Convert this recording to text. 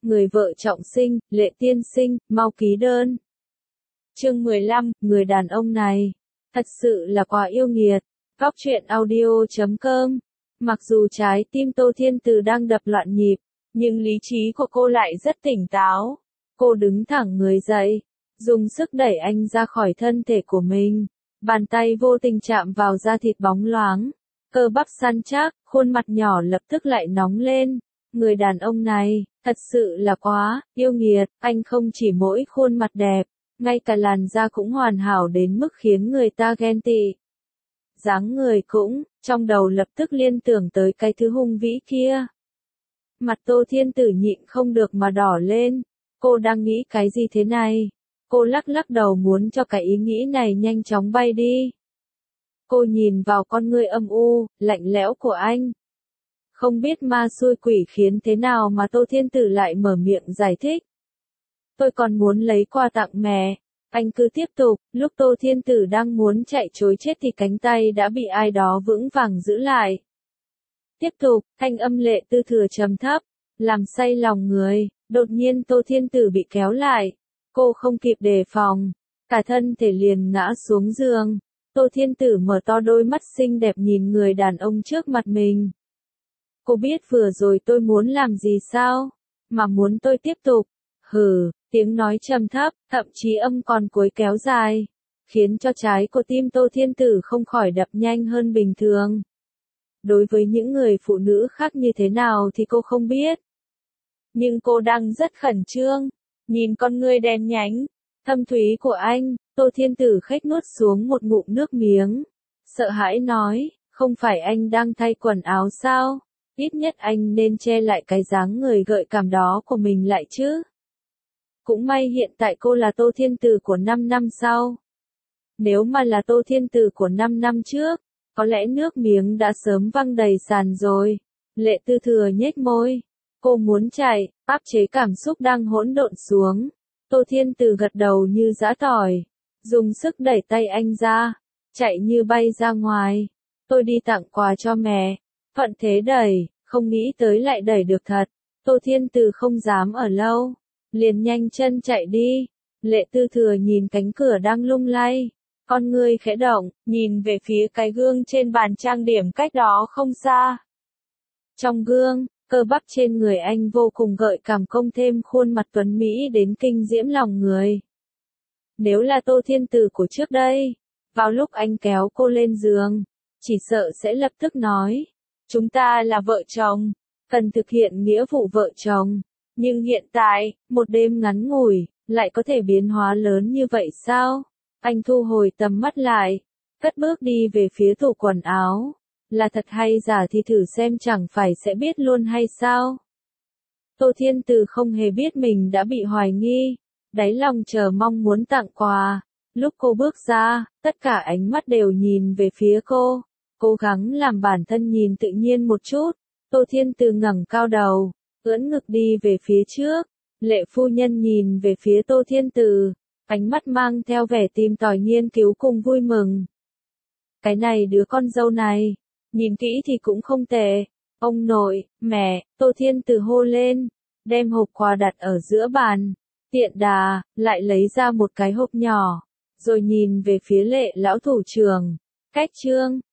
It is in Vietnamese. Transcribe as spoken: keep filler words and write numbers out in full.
người vợ trọng sinh, Lệ tiên sinh, mau ký đơn. Chương mười lăm, người đàn ông này, thật sự là quá yêu nghiệt. Góc truyện audio chấm com. Mặc dù trái tim Tô Thiên Từ đang đập loạn nhịp, nhưng lý trí của cô lại rất tỉnh táo. Cô đứng thẳng người dậy, dùng sức đẩy anh ra khỏi thân thể của mình. Bàn tay vô tình chạm vào da thịt bóng loáng, cơ bắp săn chắc, khuôn mặt nhỏ lập tức lại nóng lên. Người đàn ông này, thật sự là quá yêu nghiệt, anh không chỉ mỗi khuôn mặt đẹp, ngay cả làn da cũng hoàn hảo đến mức khiến người ta ghen tị. Dáng người cũng, trong đầu lập tức liên tưởng tới cái thứ hung vĩ kia. Mặt Tô Thiên Tử nhịn không được mà đỏ lên, cô đang nghĩ cái gì thế này? Cô lắc lắc đầu muốn cho cái ý nghĩ này nhanh chóng bay đi. Cô nhìn vào con ngươi âm u, lạnh lẽo của anh. Không biết ma xui quỷ khiến thế nào mà Tô Thiên Tử lại mở miệng giải thích. Tôi còn muốn lấy quà tặng mẹ. Anh cứ tiếp tục, lúc Tô Thiên Tử đang muốn chạy trối chết thì cánh tay đã bị ai đó vững vàng giữ lại. Tiếp tục, thanh âm Lệ Tư Thừa trầm thấp, làm say lòng người, đột nhiên Tô Thiên Tử bị kéo lại. Cô không kịp đề phòng, cả thân thể liền ngã xuống giường. Tô Thiên Tử mở to đôi mắt xinh đẹp nhìn người đàn ông trước mặt mình. Cô biết vừa rồi tôi muốn làm gì sao? Mà muốn tôi tiếp tục? Hừ, tiếng nói trầm thấp, thậm chí âm còn cuối kéo dài, khiến cho trái của tim Tô Thiên Tử không khỏi đập nhanh hơn bình thường. Đối với những người phụ nữ khác như thế nào thì cô không biết. Nhưng cô đang rất khẩn trương, nhìn con ngươi đen nhánh, thâm thúy của anh, Tô Thiên Tử khếch nuốt xuống một ngụm nước miếng. Sợ hãi nói, không phải anh đang thay quần áo sao? Ít nhất anh nên che lại cái dáng người gợi cảm đó của mình lại chứ. Cũng may hiện tại cô là Tô Thiên Tử của năm năm sau. Nếu mà là Tô Thiên Tử của năm năm trước, có lẽ nước miếng đã sớm văng đầy sàn rồi. Lệ Tư Thừa nhếch môi. Cô muốn chạy, áp chế cảm xúc đang hỗn độn xuống. Tô Thiên Tử gật đầu như giã tỏi, dùng sức đẩy tay anh ra, chạy như bay ra ngoài. Tôi đi tặng quà cho mẹ. Thuận thế đẩy, không nghĩ tới lại đẩy được thật. Tô Thiên Tử không dám ở lâu, liền nhanh chân chạy đi. Lệ Tư Thừa nhìn cánh cửa đang lung lay, con ngươi khẽ động, nhìn về phía cái gương trên bàn trang điểm cách đó không xa. Trong gương, cơ bắp trên người anh vô cùng gợi cảm công thêm khuôn mặt tuấn Mỹ đến kinh diễm lòng người. Nếu là Tô Thiên Tử của trước đây, vào lúc anh kéo cô lên giường, chỉ sợ sẽ lập tức nói, chúng ta là vợ chồng, cần thực hiện nghĩa vụ vợ chồng. Nhưng hiện tại, một đêm ngắn ngủi, lại có thể biến hóa lớn như vậy sao? Anh thu hồi tầm mắt lại, cất bước đi về phía tủ quần áo. Là thật hay giả thì thử xem chẳng phải sẽ biết luôn hay sao? Tô Thiên Tử không hề biết mình đã bị hoài nghi, đáy lòng chờ mong muốn tặng quà. Lúc cô bước ra, tất cả ánh mắt đều nhìn về phía cô, cố gắng làm bản thân nhìn tự nhiên một chút. Tô Thiên Tử ngẩng cao đầu, ưỡn ngực đi về phía trước. Lệ phu nhân nhìn về phía Tô Thiên Tử, ánh mắt mang theo vẻ tìm tòi nghiên cứu cùng vui mừng. Cái này đứa con dâu này, nhìn kỹ thì cũng không tệ. Ông nội, mẹ, Tô Thiên Tử hô lên, đem hộp quà đặt ở giữa bàn. Tiện đà, lại lấy ra một cái hộp nhỏ, rồi nhìn về phía Lệ lão thủ trưởng. Cách trương,